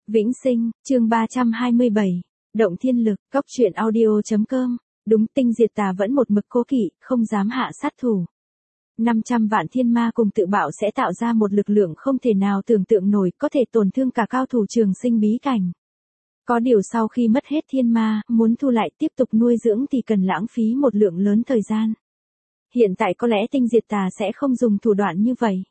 Vĩnh Sinh, chương 327. Động thiên lực, cóc truyện audio.com. Đúng, tinh diệt tà vẫn một mực cố kỵ, không dám hạ sát thủ. 500 vạn thiên ma cùng tự bạo sẽ tạo ra một lực lượng không thể nào tưởng tượng nổi, có thể tổn thương cả cao thủ trường sinh bí cảnh. Có điều sau khi mất hết thiên ma, muốn thu lại tiếp tục nuôi dưỡng thì cần lãng phí một lượng lớn thời gian. Hiện tại có lẽ tinh diệt tà sẽ không dùng thủ đoạn như vậy.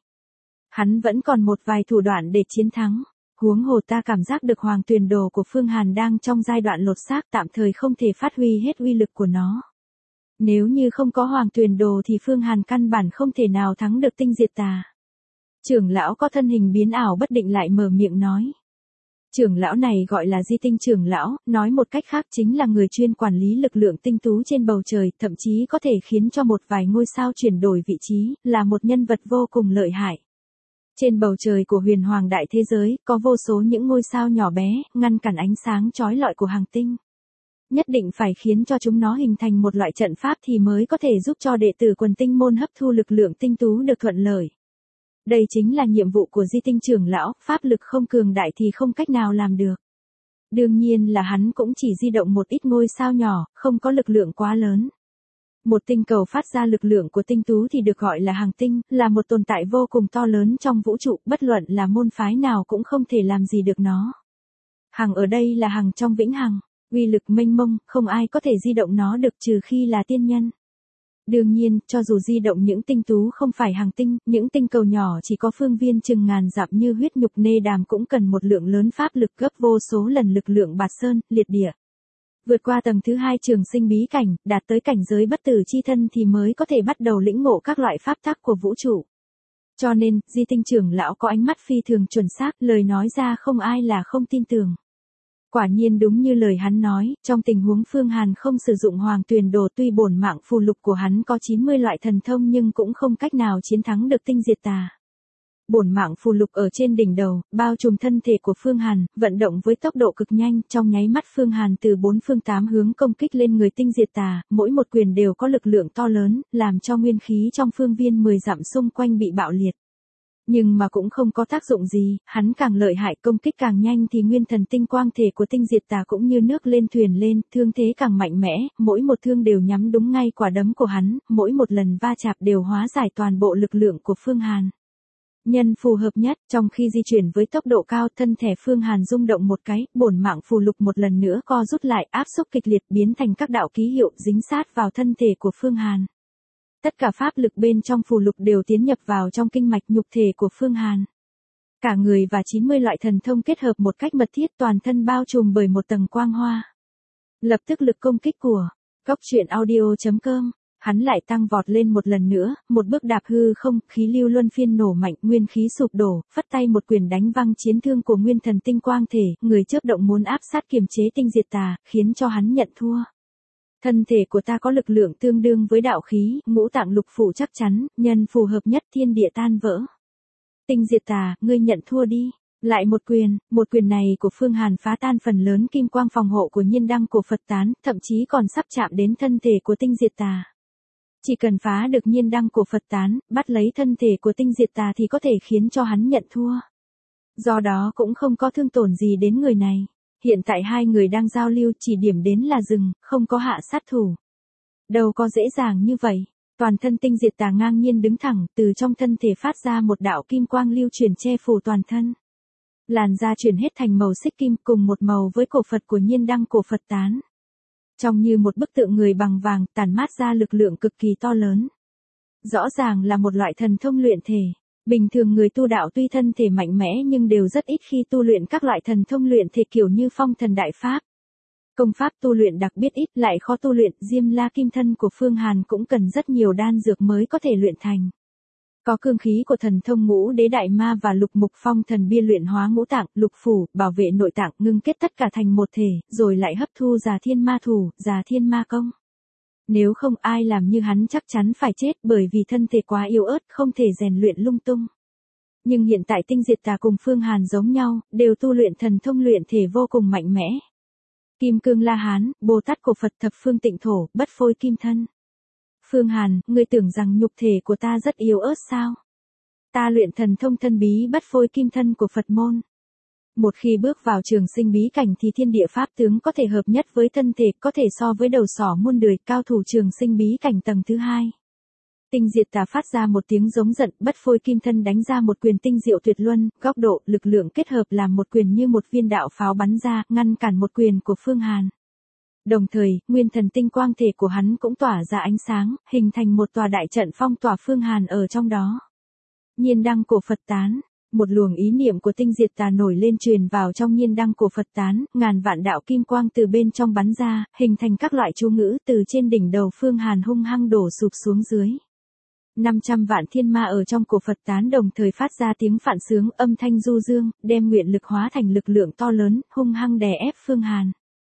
Hắn vẫn còn một vài thủ đoạn để chiến thắng. Huống hồ ta cảm giác được hoàng tuyền đồ của Phương Hàn đang trong giai đoạn lột xác, tạm thời không thể phát huy hết uy lực của nó. Nếu như không có hoàng tuyền đồ thì Phương Hàn căn bản không thể nào thắng được tinh diệt tà. Trưởng lão có thân hình biến ảo bất định lại mở miệng nói. Trưởng lão này gọi là Di Tinh trưởng lão, nói một cách khác chính là người chuyên quản lý lực lượng tinh tú trên bầu trời, thậm chí có thể khiến cho một vài ngôi sao chuyển đổi vị trí, là một nhân vật vô cùng lợi hại. Trên bầu trời của huyền hoàng đại thế giới, có vô số những ngôi sao nhỏ bé, ngăn cản ánh sáng chói lọi của hành tinh. Nhất định phải khiến cho chúng nó hình thành một loại trận pháp thì mới có thể giúp cho đệ tử quần tinh môn hấp thu lực lượng tinh tú được thuận lợi. Đây chính là nhiệm vụ của Di Tinh trưởng lão, pháp lực không cường đại thì không cách nào làm được. Đương nhiên là hắn cũng chỉ di động một ít ngôi sao nhỏ, không có lực lượng quá lớn. Một tinh cầu phát ra lực lượng của tinh tú thì được gọi là hành tinh, là một tồn tại vô cùng to lớn trong vũ trụ, bất luận là môn phái nào cũng không thể làm gì được nó. Hằng ở đây là hằng trong vĩnh hằng, uy lực mênh mông, không ai có thể di động nó được trừ khi là tiên nhân. Đương nhiên, cho dù di động những tinh tú không phải hành tinh, những tinh cầu nhỏ chỉ có phương viên chừng ngàn dặm như huyết nhục nê đàm cũng cần một lượng lớn pháp lực gấp vô số lần lực lượng bạt sơn, liệt địa. Vượt qua tầng thứ 2 trường sinh bí cảnh, đạt tới cảnh giới bất tử chi thân thì mới có thể bắt đầu lĩnh ngộ các loại pháp tắc của vũ trụ. Cho nên, Di Tinh trưởng lão có ánh mắt phi thường chuẩn xác, lời nói ra không ai là không tin tưởng. Quả nhiên đúng như lời hắn nói, trong tình huống Phương Hàn không sử dụng hoàng tuyền đồ, tuy bổn mạng phù lục của hắn có 90 loại thần thông nhưng cũng không cách nào chiến thắng được tinh diệt tà. Bổn mạng phù lục ở trên đỉnh đầu, bao trùm thân thể của Phương Hàn, vận động với tốc độ cực nhanh, trong nháy mắt Phương Hàn từ 4 phương 8 hướng công kích lên người tinh diệt tà, mỗi một quyền đều có lực lượng to lớn, làm cho nguyên khí trong phương viên 10 dặm xung quanh bị bạo liệt. Nhưng mà cũng không có tác dụng gì, hắn càng lợi hại, công kích càng nhanh thì nguyên thần tinh quang thể của tinh diệt tà cũng như nước lên thuyền lên, thương thế càng mạnh mẽ, mỗi một thương đều nhắm đúng ngay quả đấm của hắn, mỗi một lần va chạm đều hóa giải toàn bộ lực lượng của Phương Hàn. Nhân phù hợp nhất, trong khi di chuyển với tốc độ cao, thân thể Phương Hàn rung động một cái, bổn mạng phù lục một lần nữa co rút lại, áp xúc kịch liệt biến thành các đạo ký hiệu dính sát vào thân thể của Phương Hàn. Tất cả pháp lực bên trong phù lục đều tiến nhập vào trong kinh mạch nhục thể của Phương Hàn. Cả người và 90 loại thần thông kết hợp một cách mật thiết, toàn thân bao trùm bởi một tầng quang hoa. Lập tức lực công kích của cóc truyện audio.com. Hắn lại tăng vọt lên một lần nữa, một bước đạp hư không, khí lưu luân phiên nổ mạnh, nguyên khí sụp đổ, phất tay một quyền đánh văng chiến thương của nguyên thần tinh quang thể, người chớp động muốn áp sát kiềm chế tinh diệt tà, khiến cho hắn nhận thua. Thân thể của ta có lực lượng tương đương với đạo khí, ngũ tạng lục phủ chắc chắn, nhân phù hợp nhất, thiên địa tan vỡ. Tinh diệt tà, ngươi nhận thua đi. Lại một quyền này của Phương Hàn phá tan phần lớn kim quang phòng hộ của nhiên đăng cổ Phật tán, thậm chí còn sắp chạm đến thân thể của tinh diệt tà. Chỉ cần phá được nhiên đăng của Phật tán, bắt lấy thân thể của tinh diệt tà thì có thể khiến cho hắn nhận thua. Do đó cũng không có thương tổn gì đến người này. Hiện tại hai người đang giao lưu, chỉ điểm đến là dừng, không có hạ sát thủ. Đâu có dễ dàng như vậy. Toàn thân tinh diệt tà ngang nhiên đứng thẳng, từ trong thân thể phát ra một đạo kim quang lưu chuyển che phủ toàn thân. Làn da chuyển hết thành màu xích kim, cùng một màu với cổ Phật của nhiên đăng cổ Phật tán. Trông như một bức tượng người bằng vàng, tản mát ra lực lượng cực kỳ to lớn. Rõ ràng là một loại thần thông luyện thể. Bình thường người tu đạo tuy thân thể mạnh mẽ nhưng đều rất ít khi tu luyện các loại thần thông luyện thể kiểu như phong thần đại pháp. Công pháp tu luyện đặc biệt ít, lại khó tu luyện, Diêm La Kim Thân của Phương Hàn cũng cần rất nhiều đan dược mới có thể luyện thành. Có cương khí của thần thông ngũ đế đại ma và lục mục phong thần bia luyện hóa ngũ tạng, lục phủ, bảo vệ nội tạng, ngưng kết tất cả thành một thể, rồi lại hấp thu già thiên ma thủ, già thiên ma công. Nếu không ai làm như hắn chắc chắn phải chết, bởi vì thân thể quá yếu ớt, không thể rèn luyện lung tung. Nhưng hiện tại tinh diệt tà cùng Phương Hàn giống nhau, đều tu luyện thần thông luyện thể vô cùng mạnh mẽ. Kim cương La Hán, Bồ Tát cổ Phật thập phương tịnh thổ, bất phôi kim thân. Phương Hàn, ngươi tưởng rằng nhục thể của ta rất yếu ớt sao? Ta luyện thần thông thân bí bất phôi kim thân của Phật môn. Một khi bước vào trường sinh bí cảnh thì thiên địa pháp tướng có thể hợp nhất với thân thể, có thể so với đầu sỏ muôn đời, cao thủ trường sinh bí cảnh tầng thứ 2. Tinh diệt tà phát ra một tiếng giống giận, bất phôi kim thân đánh ra một quyền tinh diệu tuyệt luân, góc độ, lực lượng kết hợp làm một quyền như một viên đạo pháo bắn ra, ngăn cản một quyền của Phương Hàn. Đồng thời, nguyên thần tinh quang thể của hắn cũng tỏa ra ánh sáng, hình thành một tòa đại trận phong tỏa Phương Hàn ở trong đó. Nhiên đăng cổ Phật tán. Một luồng ý niệm của tinh diệt tà nổi lên truyền vào trong nhiên đăng cổ Phật tán, ngàn vạn đạo kim quang từ bên trong bắn ra, hình thành các loại chú ngữ từ trên đỉnh đầu Phương Hàn hung hăng đổ sụp xuống dưới. 500 vạn thiên ma ở trong cổ Phật tán đồng thời phát ra tiếng phạn sướng, âm thanh du dương, đem nguyện lực hóa thành lực lượng to lớn, hung hăng đè ép Phương Hàn.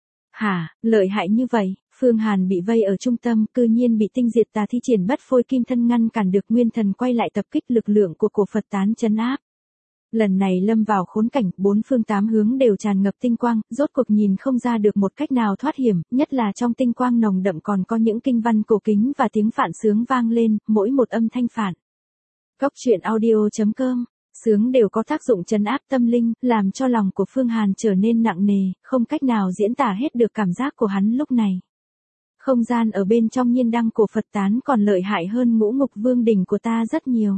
Hả, lợi hại như vậy, Phương Hàn bị vây ở trung tâm, cư nhiên bị tinh diệt tà thi triển bất phôi kim thân ngăn cản được, nguyên thần quay lại tập kích, lực lượng của cổ Phật tán trấn áp. Lần này lâm vào khốn cảnh, bốn phương tám hướng đều tràn ngập tinh quang, rốt cuộc nhìn không ra được một cách nào thoát hiểm, nhất là trong tinh quang nồng đậm còn có những kinh văn cổ kính và tiếng phạn sướng vang lên, mỗi một âm thanh phạn. Cốc truyện audio.com, sướng đều có tác dụng trấn áp tâm linh, làm cho lòng của Phương Hàn trở nên nặng nề, không cách nào diễn tả hết được cảm giác của hắn lúc này. Không gian ở bên trong nhiên đăng cổ Phật tán còn lợi hại hơn Ngũ Ngục Vương đỉnh của ta rất nhiều.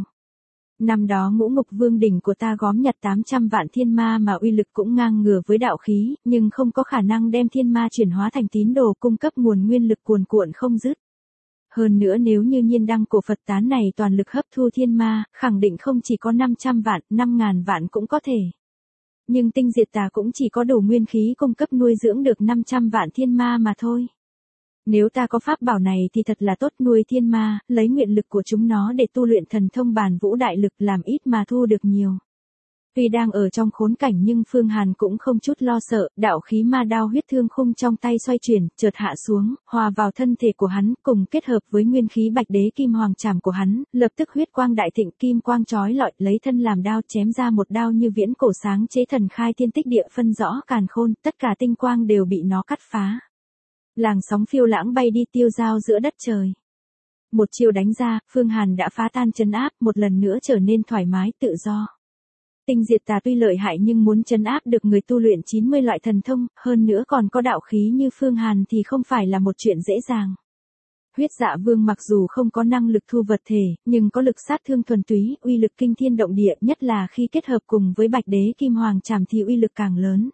Năm đó Ngũ Ngục Vương đỉnh của ta góm nhặt 800 vạn thiên ma mà uy lực cũng ngang ngửa với đạo khí, nhưng không có khả năng đem thiên ma chuyển hóa thành tín đồ, cung cấp nguồn nguyên lực cuồn cuộn không dứt. Hơn nữa nếu như nhiên đăng cổ Phật tán này toàn lực hấp thu thiên ma, khẳng định không chỉ có 500 vạn, 5.000 vạn cũng có thể. Nhưng tinh diệt tà cũng chỉ có đủ nguyên khí cung cấp nuôi dưỡng được 500 vạn thiên ma mà thôi. Nếu ta có pháp bảo này thì thật là tốt, nuôi thiên ma, lấy nguyện lực của chúng nó để tu luyện thần thông bàn vũ đại lực, làm ít mà thu được nhiều. Tuy đang ở trong khốn cảnh nhưng Phương Hàn cũng không chút lo sợ, đạo khí ma đao huyết thương khung trong tay xoay chuyển, chợt hạ xuống, hòa vào thân thể của hắn, cùng kết hợp với nguyên khí bạch đế kim hoàng trảm của hắn, lập tức huyết quang đại thịnh, kim quang chói lọi, lấy thân làm đao chém ra một đao như viễn cổ sáng chế thần khai thiên tích địa, phân rõ càn khôn, tất cả tinh quang đều bị nó cắt phá. Làng sóng phiêu lãng bay đi, tiêu dao giữa đất trời. Một chiêu đánh ra, Phương Hàn đã phá tan trấn áp, một lần nữa trở nên thoải mái, tự do. Tinh diệt tà tuy lợi hại nhưng muốn trấn áp được người tu luyện 90 loại thần thông, hơn nữa còn có đạo khí như Phương Hàn thì không phải là một chuyện dễ dàng. Huyết Dạ Vương mặc dù không có năng lực thu vật thể, nhưng có lực sát thương thuần túy, uy lực kinh thiên động địa, nhất là khi kết hợp cùng với bạch đế kim hoàng trảm thì uy lực càng lớn.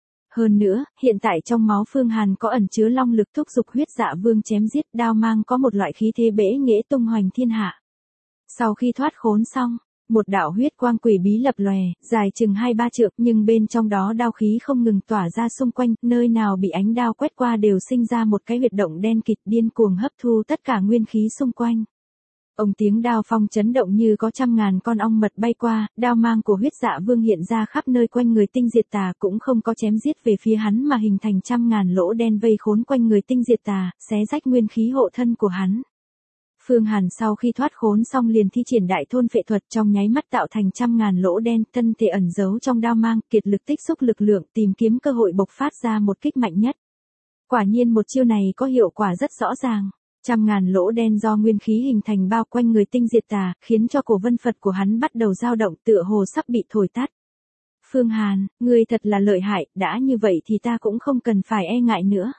Hơn nữa, hiện tại trong máu Phương Hàn có ẩn chứa long lực thúc giục Huyết Dạ Vương chém giết, đao mang có một loại khí thế bẽ nghễ tung hoành thiên hạ. Sau khi thoát khốn xong, một đạo huyết quang quỷ bí lập lòe, dài chừng 2-3 trượng, nhưng bên trong đó đao khí không ngừng tỏa ra xung quanh, nơi nào bị ánh đao quét qua đều sinh ra một cái huyệt động đen kịt, điên cuồng hấp thu tất cả nguyên khí xung quanh. Ông tiếng đao phong chấn động như có 100.000 con ong mật bay qua, đao mang của Huyết Dạ Vương hiện ra khắp nơi quanh người tinh diệt tà, cũng không có chém giết về phía hắn mà hình thành 100.000 lỗ đen vây khốn quanh người tinh diệt tà, xé rách nguyên khí hộ thân của hắn. Phương Hàn sau khi thoát khốn xong liền thi triển đại thôn phệ thuật, trong nháy mắt tạo thành 100.000 lỗ đen, thân thể ẩn giấu trong đao mang, kiệt lực tích xúc lực lượng, tìm kiếm cơ hội bộc phát ra một kích mạnh nhất. Quả nhiên một chiêu này có hiệu quả rất rõ ràng. 100.000 lỗ đen do nguyên khí hình thành bao quanh người tinh diệt tà, khiến cho cổ vân Phật của hắn bắt đầu dao động, tựa hồ sắp bị thổi tắt. Phương Hàn, ngươi thật là lợi hại, đã như vậy thì ta cũng không cần phải e ngại nữa.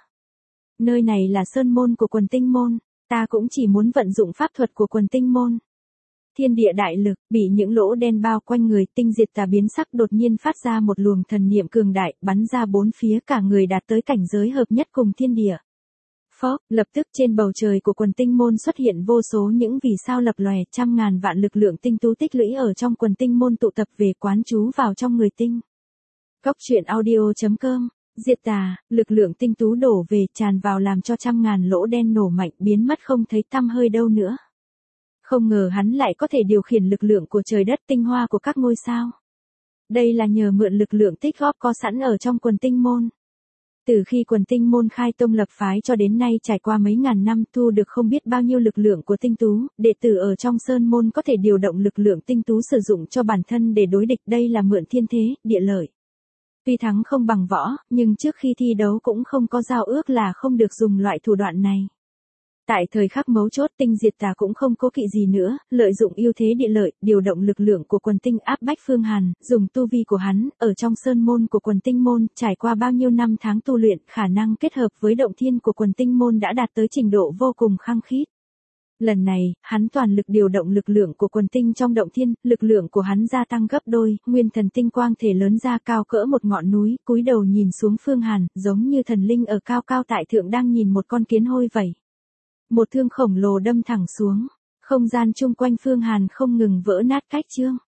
Nơi này là sơn môn của Quần Tinh môn, ta cũng chỉ muốn vận dụng pháp thuật của Quần Tinh môn. Thiên địa đại lực, bị những lỗ đen bao quanh người, tinh diệt tà biến sắc, đột nhiên phát ra một luồng thần niệm cường đại, bắn ra bốn phía, cả người đạt tới cảnh giới hợp nhất cùng thiên địa. Phốc, lập tức trên bầu trời của Quần Tinh môn xuất hiện vô số những vì sao lập lòe, 100.000 vạn lực lượng tinh tú tích lũy ở trong Quần Tinh môn tụ tập về quán trú vào trong người tinh. Cốc truyện audio.com, diệt tà, lực lượng tinh tú đổ về, tràn vào làm cho 100.000 lỗ đen nổ mạnh, biến mất không thấy tăm hơi đâu nữa. Không ngờ hắn lại có thể điều khiển lực lượng của trời đất, tinh hoa của các ngôi sao. Đây là nhờ mượn lực lượng tích góp có sẵn ở trong Quần Tinh môn. Từ khi Quần Tinh môn khai tông lập phái cho đến nay trải qua mấy ngàn năm, thu được không biết bao nhiêu lực lượng của tinh tú, đệ tử ở trong sơn môn có thể điều động lực lượng tinh tú sử dụng cho bản thân để đối địch, đây là mượn thiên thế, địa lợi. Tuy thắng không bằng võ, nhưng trước khi thi đấu cũng không có giao ước là không được dùng loại thủ đoạn này. Tại thời khắc mấu chốt tinh diệt tà cũng không cố kỵ gì nữa, lợi dụng ưu thế địa lợi, điều động lực lượng của quần tinh áp bách Phương Hàn, dùng tu vi của hắn, ở trong sơn môn của quần tinh môn, trải qua bao nhiêu năm tháng tu luyện, khả năng kết hợp với động thiên của quần tinh môn đã đạt tới trình độ vô cùng khăng khít. Lần này, hắn toàn lực điều động lực lượng của quần tinh trong động thiên, lực lượng của hắn gia tăng gấp đôi, nguyên thần tinh quang thể lớn ra cao cỡ một ngọn núi, cúi đầu nhìn xuống Phương Hàn, giống như thần linh ở cao cao tại thượng đang nhìn một con kiến hôi vậy. Một thương khổng lồ đâm thẳng xuống, không gian chung quanh Phương Hàn không ngừng vỡ nát cách chương.